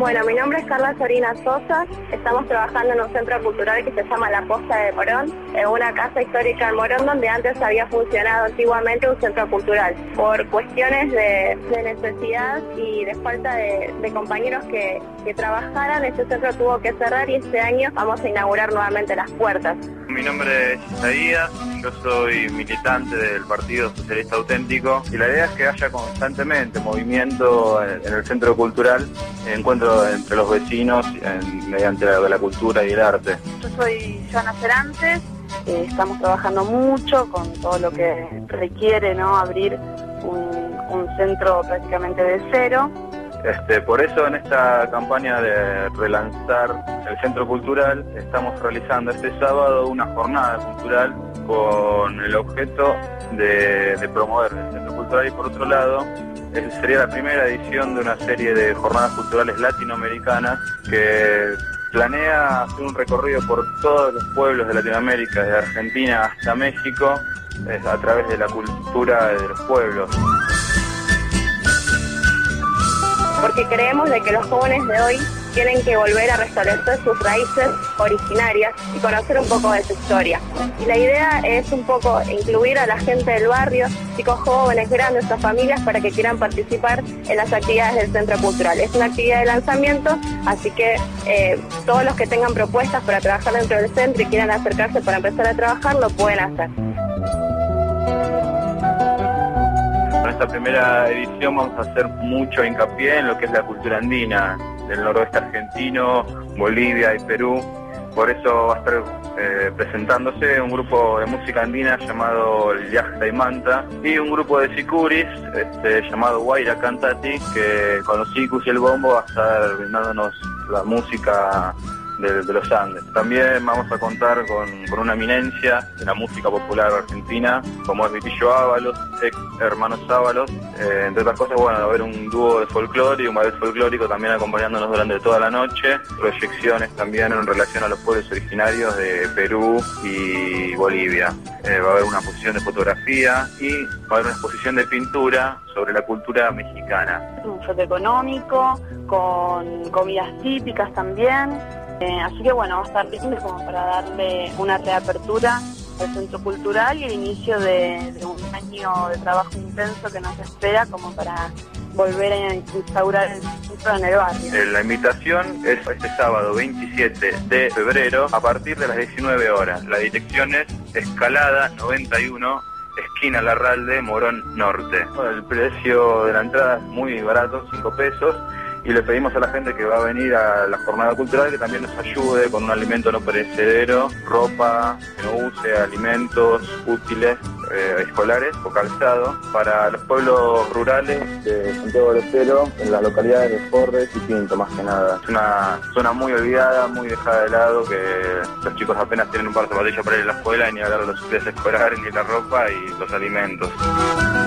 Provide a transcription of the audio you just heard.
Bueno, mi nombre es Carla Sorina Sosa, estamos trabajando en un centro cultural que se llama La Posta de Morón, en una casa histórica en Morón donde antes había funcionado antiguamente un centro cultural. Por cuestiones de necesidad y de falta de compañeros que trabajaran, este centro tuvo que cerrar y este año vamos a inaugurar nuevamente las puertas. Mi nombre es Isaías, yo soy militante del Partido Socialista Auténtico y la idea es que haya constantemente movimiento en el centro cultural, encuentro entre los vecinos mediante la cultura y el arte. Yo soy Joana Cerantes, estamos trabajando mucho con todo lo que requiere, ¿no?, abrir un centro prácticamente de cero. Por eso en esta campaña de relanzar el centro cultural estamos realizando este sábado una jornada cultural con el objeto de promover el centro cultural y por otro lado sería la primera edición de una serie de jornadas culturales latinoamericanas que planea hacer un recorrido por todos los pueblos de Latinoamérica, desde Argentina hasta México, a través de la cultura de los pueblos. Porque creemos de que los jóvenes de hoy tienen que volver a restablecer sus raíces originarias y conocer un poco de su historia. Y la idea es un poco incluir a la gente del barrio, chicos jóvenes, grandes o familias, para que quieran participar en las actividades del Centro Cultural. Es una actividad de lanzamiento, así que todos los que tengan propuestas para trabajar dentro del centro y quieran acercarse para empezar a trabajar, lo pueden hacer. En esta primera edición vamos a hacer mucho hincapié en lo que es la cultura andina del noroeste argentino, Bolivia y Perú. Por eso va a estar presentándose un grupo de música andina llamado el Yajta y Manta y un grupo de sicuris llamado Guaira Cantati, que con los sicus y el bombo va a estar brindándonos la música de los Andes. También vamos a contar con una eminencia de la música popular argentina, como es Vitillo Ábalos, ex Hermanos Ábalos. Entre otras cosas, bueno, va a haber un dúo de folclore y un ballet folclórico también acompañándonos durante toda la noche. Proyecciones también en relación a los pueblos originarios de Perú y Bolivia. Va a haber una exposición de fotografía y va a haber una exposición de pintura sobre la cultura mexicana. Un foto económico, con comidas típicas también. Así que bueno, va a estar lindo como para darle una reapertura al centro cultural y el inicio de un año de trabajo intenso que nos espera como para volver a instaurar el centro en el barrio. La invitación es este sábado 27 de febrero a partir de las 19 horas. La dirección es Escalada 91, esquina Larralde, Morón Norte. El precio de la entrada es muy barato, 5 pesos. Y le pedimos a la gente que va a venir a la jornada cultural que también nos ayude con un alimento no perecedero, ropa que no use, alimentos útiles, escolares o calzado para los pueblos rurales de Santiago del Estero, en las localidades de Forres y Pinto más que nada. Es una zona muy olvidada, muy dejada de lado, que los chicos apenas tienen un par de zapatillas para ir a la escuela y ni hablar de los útiles escolares, ni la ropa y los alimentos.